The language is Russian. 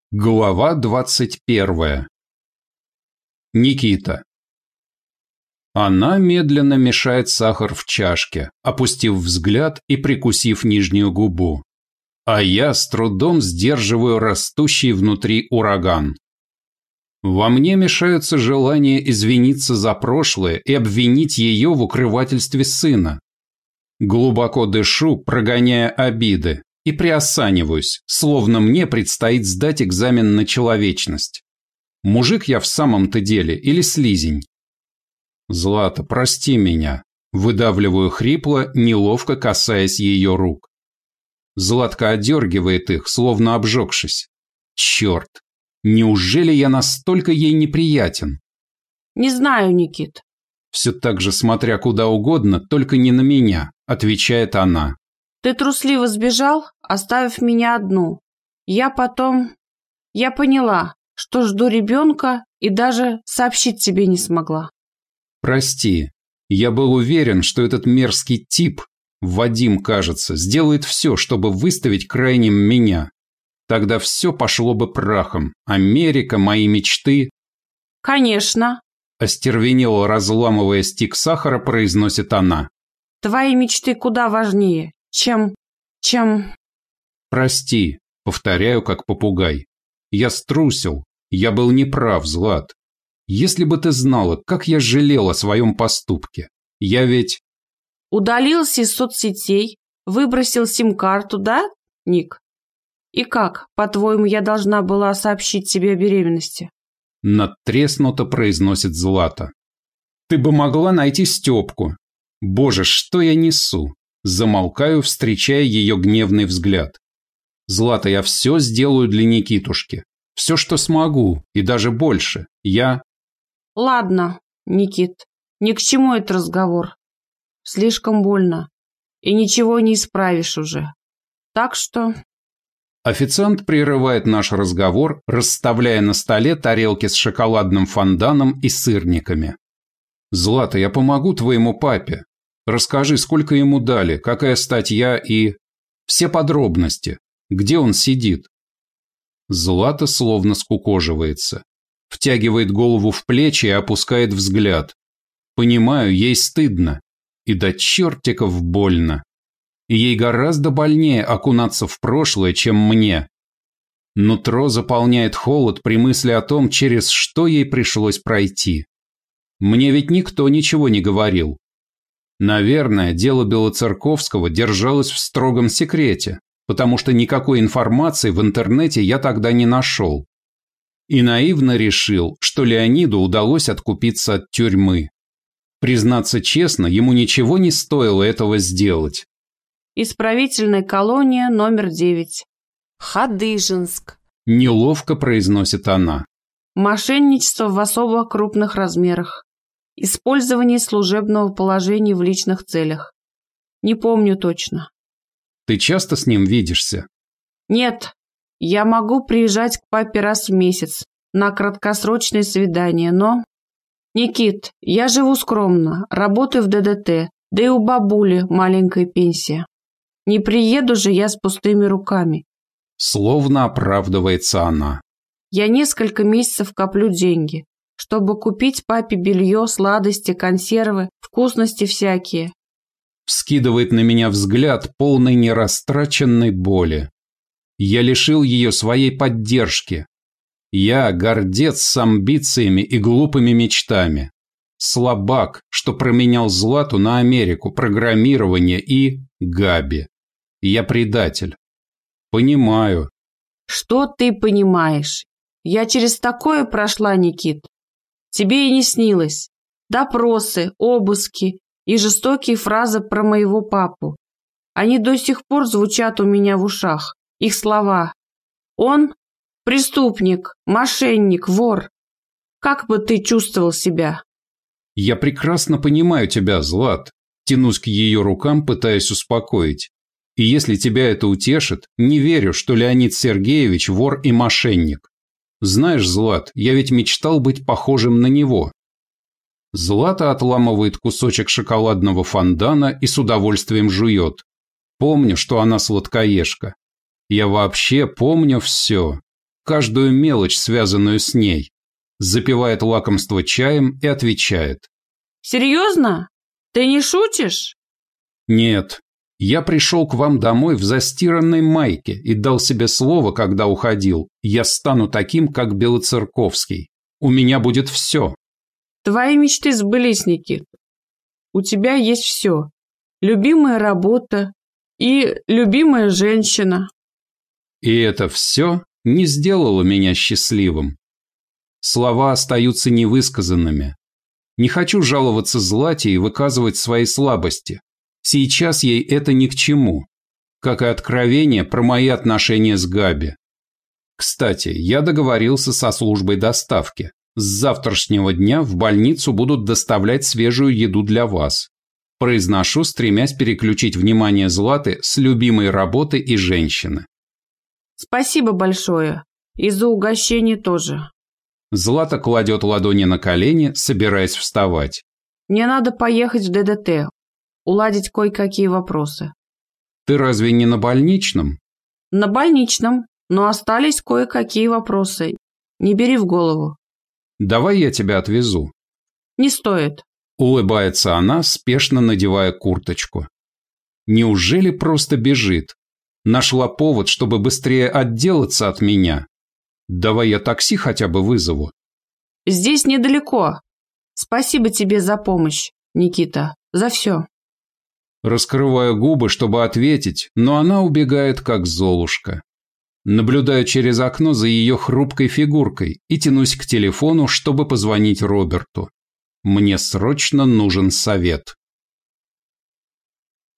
Глава 21. Никита. Она медленно мешает сахар в чашке, опустив взгляд и прикусив нижнюю губу. А я с трудом сдерживаю растущий внутри ураган. Во мне мешаются желания извиниться за прошлое и обвинить ее в укрывательстве сына. Глубоко дышу, прогоняя обиды. И приосаниваюсь, словно мне предстоит сдать экзамен на человечность. Мужик я в самом-то деле или слизень? Злата, прости меня. Выдавливаю хрипло, неловко касаясь ее рук. Златка одергивает их, словно обжегшись. Черт, неужели я настолько ей неприятен? Не знаю, Никит. Все так же смотря куда угодно, только не на меня, отвечает она. Ты трусливо сбежал, оставив меня одну. Я поняла, что жду ребенка и даже сообщить тебе не смогла. Прости, я был уверен, что этот мерзкий тип, Вадим, кажется, сделает все, чтобы выставить крайним меня. Тогда все пошло бы прахом. Америка, мои мечты. Конечно. Остервенело разламывая стик сахара, произносит она. Твои мечты куда важнее, чем... Прости, повторяю как попугай. Я струсил, я был неправ, Злат. Если бы ты знала, как я жалел о своем поступке. Я ведь... Удалился из соцсетей, выбросил сим-карту, да, Ник? И как, по-твоему, я должна была сообщить тебе о беременности? Надтреснуто произносит Злата. Ты бы могла найти Степку. Боже, что я несу? Замолкаю, встречая ее гневный взгляд. Злата, я все сделаю для Никитушки. Все, что смогу, и даже больше. Ладно, Никит, ни к чему этот разговор. Слишком больно. И ничего не исправишь уже. Так что... Официант прерывает наш разговор, расставляя на столе тарелки с шоколадным фонданом и сырниками. Злата, я помогу твоему папе. Расскажи, сколько ему дали, какая статья и... Все подробности. Где он сидит? Злата словно скукоживается. Втягивает голову в плечи и опускает взгляд. Понимаю, ей стыдно. И до чертиков больно. И ей гораздо больнее окунаться в прошлое, чем мне. Нутро заполняет холод при мысли о том, через что ей пришлось пройти. Мне ведь никто ничего не говорил. Наверное, дело Белоцерковского держалось в строгом секрете, потому что никакой информации в интернете я тогда не нашел. И наивно решил, что Леониду удалось откупиться от тюрьмы. Признаться честно, ему ничего не стоило этого сделать. Исправительная колония номер 9. Хадыженск. Неловко произносит она. Мошенничество в особо крупных размерах. Использование служебного положения в личных целях. Не помню точно. Ты часто с ним видишься? Нет, я могу приезжать к папе раз в месяц на краткосрочные свидания, но... Никит, я живу скромно, работаю в ДДТ, да и у бабули маленькая пенсия. Не приеду же я с пустыми руками. Словно оправдывается она. Я несколько месяцев коплю деньги, чтобы купить папе белье, сладости, консервы, вкусности всякие. Вскидывает на меня взгляд, полный нерастраченной боли. Я лишил ее своей поддержки. Я гордец с амбициями и глупыми мечтами. Слабак, что променял Злату на Америку, программирование и Габи. Я предатель. Понимаю. Что ты понимаешь? Я через такое прошла, Никит. Тебе и не снилось. Допросы, обыски и жестокие фразы про моего папу. Они до сих пор звучат у меня в ушах. Их слова. Он преступник, мошенник, вор. Как бы ты чувствовал себя? Я прекрасно понимаю тебя, Злат. Тянусь к ее рукам, пытаясь успокоить. И если тебя это утешит, не верю, что Леонид Сергеевич вор и мошенник. Знаешь, Злат, я ведь мечтал быть похожим на него. Злата отламывает кусочек шоколадного фондана и с удовольствием жует. Помню, что она сладкоежка. Я вообще помню все. каждую мелочь, связанную с ней. Запивает лакомство чаем и отвечает. Серьезно? Ты не шутишь? Нет. Я пришел к вам домой в застиранной майке и дал себе слово, когда уходил. Я стану таким, как Белоцерковский. У меня будет все. Твои мечты сбылись, Никит. У тебя есть все. Любимая работа и любимая женщина. И это все не сделало меня счастливым. Слова остаются невысказанными. Не хочу жаловаться Злате и выказывать свои слабости. Сейчас ей это ни к чему, как и откровение про мои отношения с Габи. Кстати, я договорился со службой доставки. С завтрашнего дня в больницу будут доставлять свежую еду для вас. Произношу, стремясь переключить внимание Златы с любимой работы и женщины. Спасибо большое. И за угощение тоже. Злата кладет ладони на колени, собираясь вставать. Мне надо поехать в ДДТ, уладить кое-какие вопросы. Ты разве не на больничном? На больничном, но остались кое-какие вопросы. Не бери в голову. Давай я тебя отвезу. Не стоит. Улыбается она, спешно надевая курточку. Неужели просто бежит? Нашла повод, чтобы быстрее отделаться от меня. Давай я такси хотя бы вызову. Здесь недалеко. Спасибо тебе за помощь, Никита, за все. Раскрываю губы, чтобы ответить, но она убегает, как Золушка. Наблюдаю через окно за ее хрупкой фигуркой и тянусь к телефону, чтобы позвонить Роберту. Мне срочно нужен совет.